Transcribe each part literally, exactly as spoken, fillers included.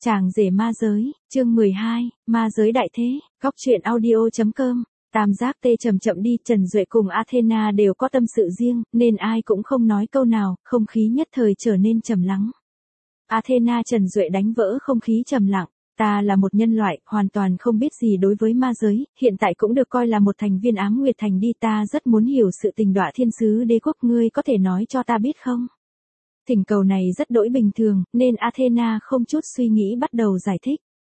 Chàng rể ma giới, chương mười hai, ma giới đại thế, góc truyện audio.com. Tam giác tê chậm chậm đi, Trần Duệ cùng Athena đều có tâm sự riêng, nên ai cũng không nói câu nào, không khí nhất thời trở nên trầm lắng. Athena Trần Duệ đánh vỡ không khí trầm lặng. Ta là một nhân loại, hoàn toàn không biết gì đối với ma giới, hiện tại cũng được coi là một thành viên Ám Nguyệt Thành đi, ta rất muốn hiểu sự tình Đọa Thiên Sứ Đế Quốc, ngươi có thể nói cho ta biết không? Thỉnh cầu này rất đỗi bình thường, nên Athena không chút suy nghĩ bắt đầu giải thích.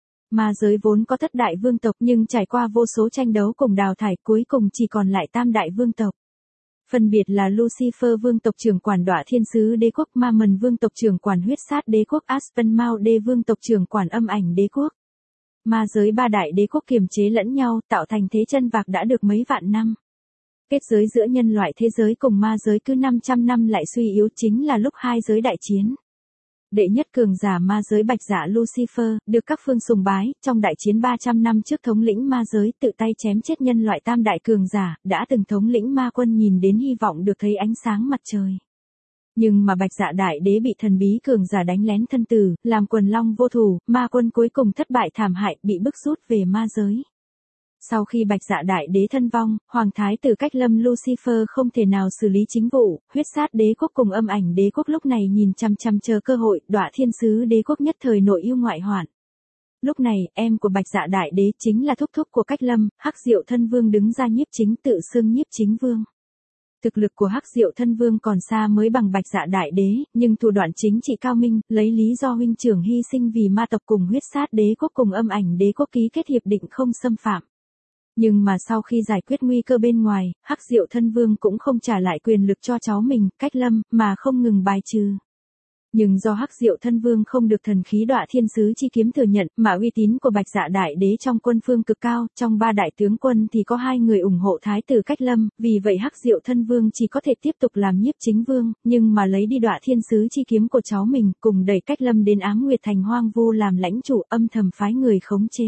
Ma giới vốn có thất đại vương tộc nhưng trải qua vô số tranh đấu cùng đào thải, cuối cùng chỉ còn lại tam đại vương tộc. Phân biệt là Lucifer vương tộc trưởng quản Đọa Thiên Sứ Đế Quốc, Ma Mần vương tộc trưởng quản Huyết Sát Đế Quốc, Aspenmaude vương tộc trưởng quản Âm Ảnh Đế Quốc. Ma giới ba đại đế quốc kiềm chế lẫn nhau, tạo thành thế chân vạc đã được mấy vạn năm. Kết giới giữa nhân loại thế giới cùng ma giới cứ năm trăm năm lại suy yếu, chính là lúc hai giới đại chiến. Đệ nhất cường giả ma giới Bạch Dạ Lucifer, được các phương sùng bái, trong đại chiến ba trăm năm trước thống lĩnh ma giới, tự tay chém chết nhân loại tam đại cường giả, đã từng thống lĩnh ma quân, nhìn đến hy vọng được thấy ánh sáng mặt trời. Nhưng mà Bạch Dạ đại đế bị thần bí cường giả đánh lén thân tử, làm quần long vô thủ, ma quân cuối cùng thất bại thảm hại, bị bức rút về ma giới. Sau khi Bạch Dạ đại đế thân vong, Hoàng thái tử Cách Lâm Lucifer không thể nào xử lý chính vụ, Huyết Sát Đế Quốc cùng Âm Ảnh Đế Quốc lúc này nhìn chằm chằm chờ cơ hội, Đọa Thiên Sứ Đế Quốc nhất thời nội yêu ngoại hoạn. Lúc này, em của Bạch Dạ đại đế chính là thúc thúc của Cách Lâm, Hắc Diệu Thân Vương đứng ra nhiếp chính, tự xưng nhiếp chính vương. Thực lực của Hắc Diệu Thân Vương còn xa mới bằng Bạch Dạ đại đế, nhưng thủ đoạn chính trị cao minh, lấy lý do huynh trưởng hy sinh vì ma tộc cùng Huyết Sát Đế Quốc cùng Âm Ảnh Đế Quốc ký kết hiệp định không xâm phạm. Nhưng mà sau khi giải quyết nguy cơ bên ngoài, Hắc Diệu Thân Vương cũng không trả lại quyền lực cho cháu mình, Cách Lâm, mà không ngừng bài trừ. Nhưng do Hắc Diệu Thân Vương không được thần khí Đọa Thiên Sứ chi kiếm thừa nhận, mà uy tín của Bạch Dạ đại đế trong quân phương cực cao, trong ba đại tướng quân thì có hai người ủng hộ thái tử Cách Lâm, vì vậy Hắc Diệu Thân Vương chỉ có thể tiếp tục làm nhiếp chính vương, nhưng mà lấy đi Đọa Thiên Sứ chi kiếm của cháu mình, cùng đẩy Cách Lâm đến Ám Nguyệt Thành hoang vu làm lãnh chủ, âm thầm phái người khống chế.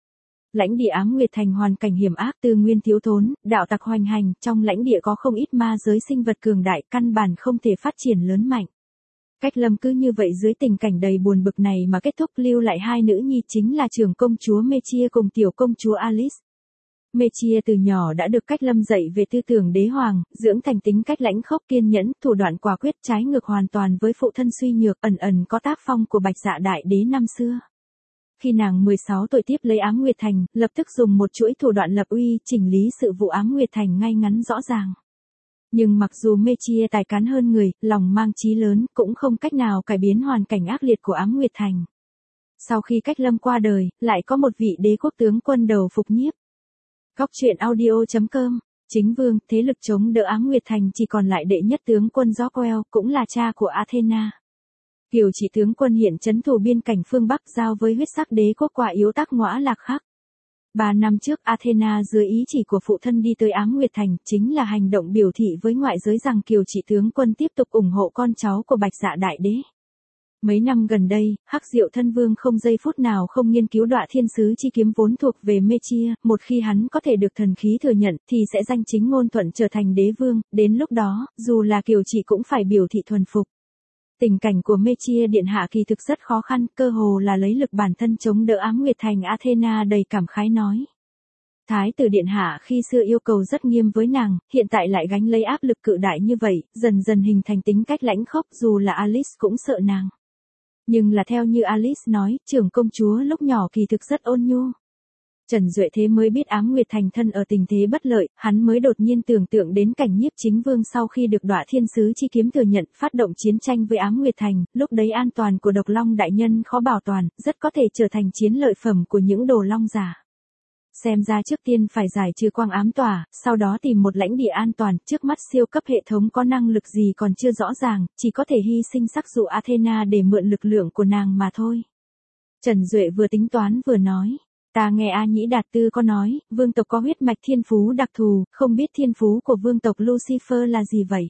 Lãnh địa Ám Nguyệt Thành hoàn cảnh hiểm ác, tư nguyên thiếu thốn, đạo tặc hoành hành, trong lãnh địa có không ít ma giới sinh vật cường đại, căn bản không thể phát triển lớn mạnh. Cách Lâm cứ như vậy dưới tình cảnh đầy buồn bực này mà kết thúc, lưu lại hai nữ nhi chính là trưởng công chúa Mechia cùng tiểu công chúa Alice. Mechia từ nhỏ đã được Cách Lâm dạy về tư tưởng đế hoàng, dưỡng thành tính cách lãnh khốc kiên nhẫn, thủ đoạn quả quyết, trái ngược hoàn toàn với phụ thân suy nhược, ẩn ẩn có tác phong của Bạch Dạ đại đế năm xưa. Khi nàng mười sáu tuổi tiếp lấy Ám Nguyệt Thành, lập tức dùng một chuỗi thủ đoạn lập uy, chỉnh lý sự vụ Ám Nguyệt Thành ngay ngắn rõ ràng. Nhưng mặc dù Mechia tài cán hơn người, lòng mang chí lớn, cũng không cách nào cải biến hoàn cảnh ác liệt của Ám Nguyệt Thành. Sau khi Cách Lâm qua đời, lại có một vị đế quốc tướng quân đầu phục nhiếp. Góc truyện audio.com. Chính vương, thế lực chống đỡ Ám Nguyệt Thành chỉ còn lại đệ nhất tướng quân Rockwell, cũng là cha của Athena. Kiều Chỉ tướng quân hiện trấn thủ biên cảnh phương Bắc, giao với Huyết Sắc Đế Quốc quả yếu tác ngõa lạc khắc. Ba năm trước Athena dưới ý chỉ của phụ thân đi tới Ám Nguyệt Thành, chính là hành động biểu thị với ngoại giới rằng Kiều Chỉ tướng quân tiếp tục ủng hộ con cháu của Bạch Dạ đại đế. Mấy năm gần đây, Hắc Diệu Thân Vương không giây phút nào không nghiên cứu Đọa Thiên Sứ chi kiếm vốn thuộc về Mechia, một khi hắn có thể được thần khí thừa nhận thì sẽ danh chính ngôn thuận trở thành đế vương, đến lúc đó, dù là Kiều Chỉ cũng phải biểu thị thuần phục. Tình cảnh của Mechia điện hạ kỳ thực rất khó khăn, cơ hồ là lấy lực bản thân chống đỡ Ám Nguyệt Thành. Athena đầy cảm khái nói. Thái tử điện hạ khi xưa yêu cầu rất nghiêm với nàng, hiện tại lại gánh lấy áp lực cự đại như vậy, dần dần hình thành tính cách lãnh khốc, dù là Alice cũng sợ nàng. Nhưng là theo như Alice nói, trưởng công chúa lúc nhỏ kỳ thực rất ôn nhu. Trần Duệ thế mới biết Ám Nguyệt Thành thân ở tình thế bất lợi, hắn mới đột nhiên tưởng tượng đến cảnh nhiếp chính vương sau khi được Đọa Thiên Sứ chi kiếm thừa nhận, phát động chiến tranh với Ám Nguyệt Thành, lúc đấy an toàn của Độc Long đại nhân khó bảo toàn, rất có thể trở thành chiến lợi phẩm của những đồ long giả. Xem ra trước tiên phải giải trừ quang ám tỏa, sau đó tìm một lãnh địa an toàn, trước mắt siêu cấp hệ thống có năng lực gì còn chưa rõ ràng, chỉ có thể hy sinh sắc dụ Athena để mượn lực lượng của nàng mà thôi. Trần Duệ vừa tính toán vừa nói. Ta nghe A Nhĩ Đạt Tư có nói, vương tộc có huyết mạch thiên phú đặc thù, không biết thiên phú của vương tộc Lucifer là gì vậy?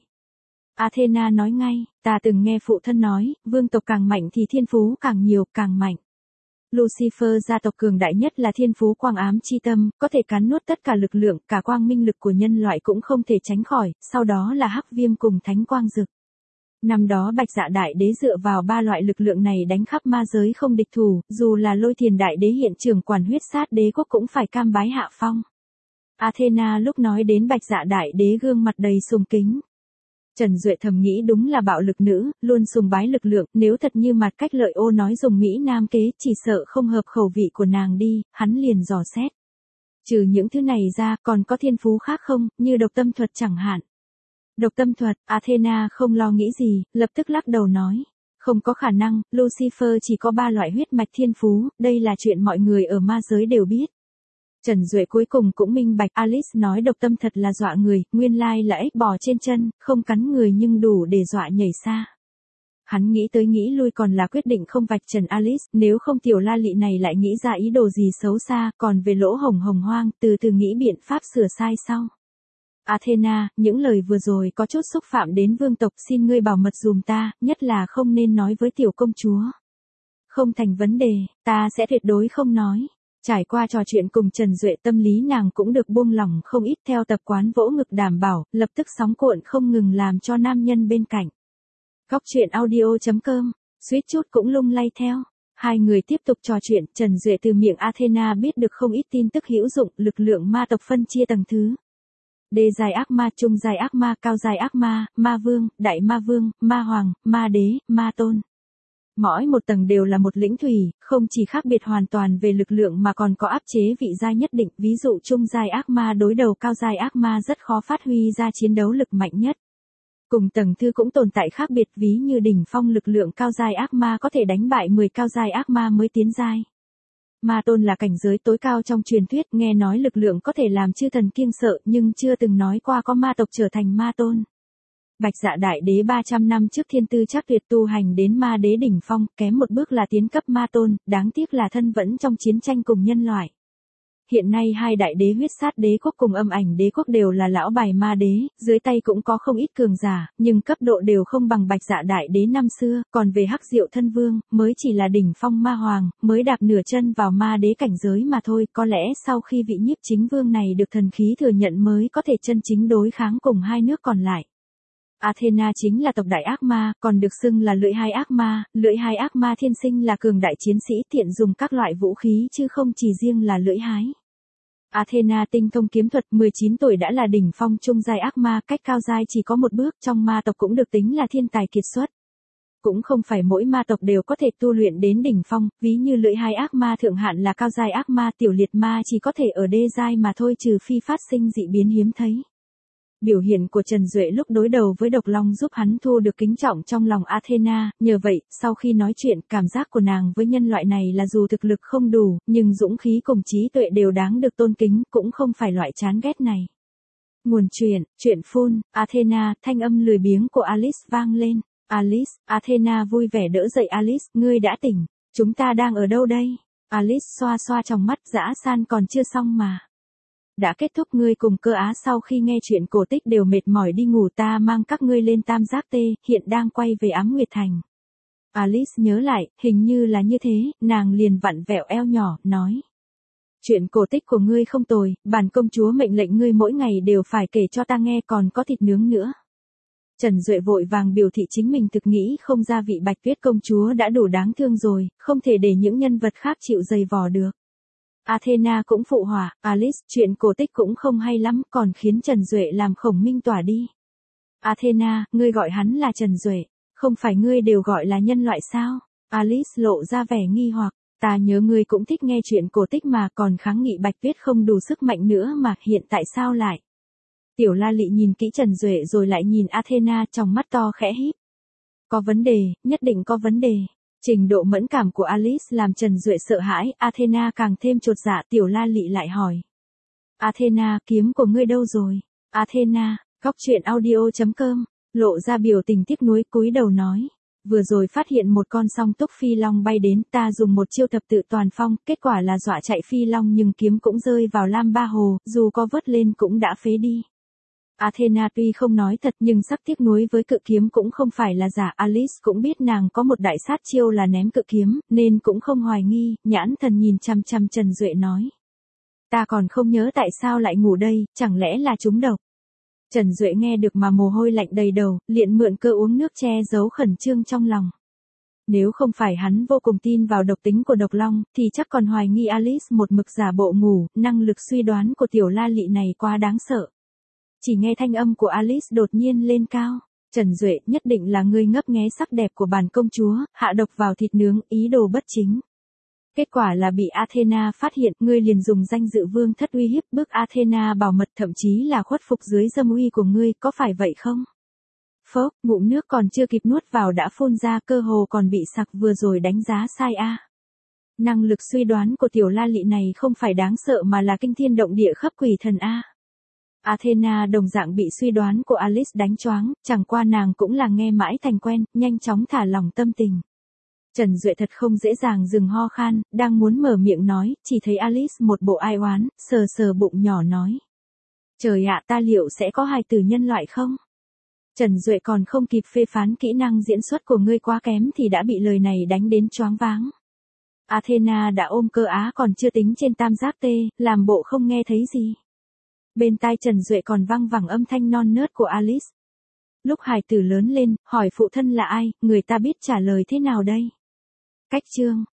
Athena nói ngay, ta từng nghe phụ thân nói, vương tộc càng mạnh thì thiên phú càng nhiều, càng mạnh. Lucifer gia tộc cường đại nhất là thiên phú quang ám chi tâm, có thể cắn nuốt tất cả lực lượng, cả quang minh lực của nhân loại cũng không thể tránh khỏi, sau đó là hắc viêm cùng thánh quang dực. Năm đó Bạch Dạ Đại Đế dựa vào ba loại lực lượng này đánh khắp ma giới không địch thủ, dù là Lôi Thiền Đại Đế hiện trưởng quản huyết sát đế quốc cũng phải cam bái hạ phong. Athena lúc nói đến Bạch Dạ Đại Đế gương mặt đầy sùng kính. Trần Duệ thầm nghĩ đúng là bạo lực nữ, luôn sùng bái lực lượng, nếu thật như mặt cách lợi ô nói dùng Mỹ Nam kế, chỉ sợ không hợp khẩu vị của nàng đi, hắn liền dò xét. Trừ những thứ này ra, còn có thiên phú khác không, như độc tâm thuật chẳng hạn. Độc tâm thuật, Athena không lo nghĩ gì, lập tức lắc đầu nói. Không có khả năng, Lucifer chỉ có ba loại huyết mạch thiên phú, đây là chuyện mọi người ở ma giới đều biết. Trần Duệ cuối cùng cũng minh bạch, Alice nói độc tâm thật là dọa người, nguyên lai là ếch bò trên chân, không cắn người nhưng đủ để dọa nhảy xa. Hắn nghĩ tới nghĩ lui còn là quyết định không vạch trần Alice, nếu không tiểu la lị này lại nghĩ ra ý đồ gì xấu xa, còn về lỗ hồng hồng hoang, từ từ nghĩ biện pháp sửa sai sau. Athena, những lời vừa rồi có chút xúc phạm đến vương tộc, xin ngươi bảo mật dùm ta, nhất là không nên nói với tiểu công chúa. Không thành vấn đề, ta sẽ tuyệt đối không nói. Trải qua trò chuyện cùng Trần Duệ tâm lý nàng cũng được buông lỏng không ít theo tập quán vỗ ngực đảm bảo, lập tức sóng cuộn không ngừng làm cho nam nhân bên cạnh. Góc truyện audio chấm com, suýt chút cũng lung lay theo. Hai người tiếp tục trò chuyện, Trần Duệ từ miệng Athena biết được không ít tin tức hữu dụng, lực lượng ma tộc phân chia tầng thứ. Đê giai ác ma, trung giai ác ma, cao giai ác ma, ma vương, đại ma vương, ma hoàng, ma đế, ma tôn. Mỗi một tầng đều là một lĩnh thủy, không chỉ khác biệt hoàn toàn về lực lượng mà còn có áp chế vị giai nhất định, ví dụ trung giai ác ma đối đầu cao giai ác ma rất khó phát huy ra chiến đấu lực mạnh nhất. Cùng tầng thứ cũng tồn tại khác biệt, ví như đỉnh phong lực lượng cao giai ác ma có thể đánh bại mười cao giai ác ma mới tiến giai. Ma tôn là cảnh giới tối cao trong truyền thuyết, nghe nói lực lượng có thể làm chư thần kiêng sợ nhưng chưa từng nói qua có ma tộc trở thành ma tôn. Bạch Dạ Đại Đế ba trăm năm trước thiên tư chắc tuyệt tu hành đến ma đế đỉnh phong, kém một bước là tiến cấp ma tôn, đáng tiếc là thân vẫn trong chiến tranh cùng nhân loại. Hiện nay hai đại đế huyết sát đế quốc cùng âm ảnh đế quốc đều là lão bài ma đế, dưới tay cũng có không ít cường giả, nhưng cấp độ đều không bằng Bạch Dạ Đại Đế năm xưa, còn về Hắc Diệu Thân Vương, mới chỉ là đỉnh phong ma hoàng, mới đạp nửa chân vào ma đế cảnh giới mà thôi, có lẽ sau khi vị nhiếp chính vương này được thần khí thừa nhận mới có thể chân chính đối kháng cùng hai nước còn lại. Athena chính là tộc đại ác ma, còn được xưng là lưỡi hai ác ma, lưỡi hai ác ma thiên sinh là cường đại chiến sĩ tiện dùng các loại vũ khí chứ không chỉ riêng là lưỡi hái. Athena tinh thông kiếm thuật, mười chín tuổi đã là đỉnh phong trung giai ác ma, cách cao giai chỉ có một bước, trong ma tộc cũng được tính là thiên tài kiệt xuất. Cũng không phải mỗi ma tộc đều có thể tu luyện đến đỉnh phong, ví như lưỡi hai ác ma thượng hạn là cao giai ác ma, tiểu liệt ma chỉ có thể ở đê giai mà thôi, trừ phi phát sinh dị biến hiếm thấy. Biểu hiện của Trần Duệ lúc đối đầu với độc long giúp hắn thu được kính trọng trong lòng Athena, nhờ vậy, sau khi nói chuyện, cảm giác của nàng với nhân loại này là dù thực lực không đủ, nhưng dũng khí cùng trí tuệ đều đáng được tôn kính, cũng không phải loại chán ghét này. Nguồn truyện, truyện phun, Athena, thanh âm lười biếng của Alice vang lên. Alice, Athena vui vẻ đỡ dậy Alice, ngươi đã tỉnh, chúng ta đang ở đâu đây? Alice xoa xoa trong mắt, dã san còn chưa xong mà. Đã kết thúc, ngươi cùng Cơ Á sau khi nghe chuyện cổ tích đều mệt mỏi đi ngủ, ta mang các ngươi lên Tam Giác Tê, hiện đang quay về Ám Nguyệt Thành. Alice nhớ lại, hình như là như thế, nàng liền vặn vẹo eo nhỏ, nói. Chuyện cổ tích của ngươi không tồi, bản công chúa mệnh lệnh ngươi mỗi ngày đều phải kể cho ta nghe, còn có thịt nướng nữa. Trần Duệ vội vàng biểu thị chính mình thực nghĩ không ra vị Bạch Tuyết công chúa đã đủ đáng thương rồi, không thể để những nhân vật khác chịu dày vò được. Athena cũng phụ họa, Alice, chuyện cổ tích cũng không hay lắm, còn khiến Trần Duệ làm khổng minh tỏa đi. Athena, ngươi gọi hắn là Trần Duệ, không phải ngươi đều gọi là nhân loại sao? Alice lộ ra vẻ nghi hoặc, ta nhớ ngươi cũng thích nghe chuyện cổ tích mà, còn kháng nghị Bạch Tuyết không đủ sức mạnh nữa mà, hiện tại sao lại? Tiểu La Lị nhìn kỹ Trần Duệ rồi lại nhìn Athena, trong mắt to khẽ híp. Có vấn đề, nhất định có vấn đề. Trình độ mẫn cảm của Alice làm Trần Duệ sợ hãi, Athena càng thêm chột dạ, Tiểu La Lị lại hỏi. Athena, kiếm của ngươi đâu rồi? Athena, góc truyện audio chấm com, lộ ra biểu tình tiếc nuối, cúi đầu nói. Vừa rồi phát hiện một con song túc phi long bay đến, ta dùng một chiêu thập tự toàn phong, kết quả là dọa chạy phi long nhưng kiếm cũng rơi vào Lam Ba Hồ, dù có vớt lên cũng đã phế đi. Athena tuy không nói thật nhưng sắc tiếc nuối với cự kiếm cũng không phải là giả, Alice cũng biết nàng có một đại sát chiêu là ném cự kiếm, nên cũng không hoài nghi, nhãn thần nhìn chăm chăm Trần Duệ nói. Ta còn không nhớ tại sao lại ngủ đây, chẳng lẽ là trúng độc. Trần Duệ nghe được mà mồ hôi lạnh đầy đầu, liền mượn cơ uống nước che giấu khẩn trương trong lòng. Nếu không phải hắn vô cùng tin vào độc tính của độc long, thì chắc còn hoài nghi Alice một mực giả bộ ngủ, năng lực suy đoán của tiểu la lị này quá đáng sợ. Chỉ nghe thanh âm của Alice đột nhiên lên cao. Trần Duệ, nhất định là ngươi ngấp nghé sắc đẹp của bản công chúa, hạ độc vào thịt nướng, ý đồ bất chính. Kết quả là bị Athena phát hiện, ngươi liền dùng danh dự vương thất uy hiếp bức Athena bảo mật, thậm chí là khuất phục dưới dâm uy của ngươi, có phải vậy không? Phốc, ngụm nước còn chưa kịp nuốt vào đã phun ra, cơ hồ còn bị sặc, vừa rồi đánh giá sai a. Năng lực suy đoán của tiểu la lị này không phải đáng sợ mà là kinh thiên động địa khắp quỷ thần a. Athena đồng dạng bị suy đoán của Alice đánh choáng, chẳng qua nàng cũng là nghe mãi thành quen, nhanh chóng thả lỏng tâm tình. Trần Duệ thật không dễ dàng dừng ho khan, đang muốn mở miệng nói, chỉ thấy Alice một bộ ai oán, sờ sờ bụng nhỏ nói. Trời ạ, ta liệu sẽ có hài tử nhân loại không? Trần Duệ còn không kịp phê phán kỹ năng diễn xuất của ngươi quá kém thì đã bị lời này đánh đến choáng váng. Athena đã ôm cơ á còn chưa tính trên tam giác tê, làm bộ không nghe thấy gì. Bên tai Trần Duệ còn vang vẳng âm thanh non nớt của Alice. Lúc hài tử lớn lên, hỏi phụ thân là ai, người ta biết trả lời thế nào đây? Cách chương.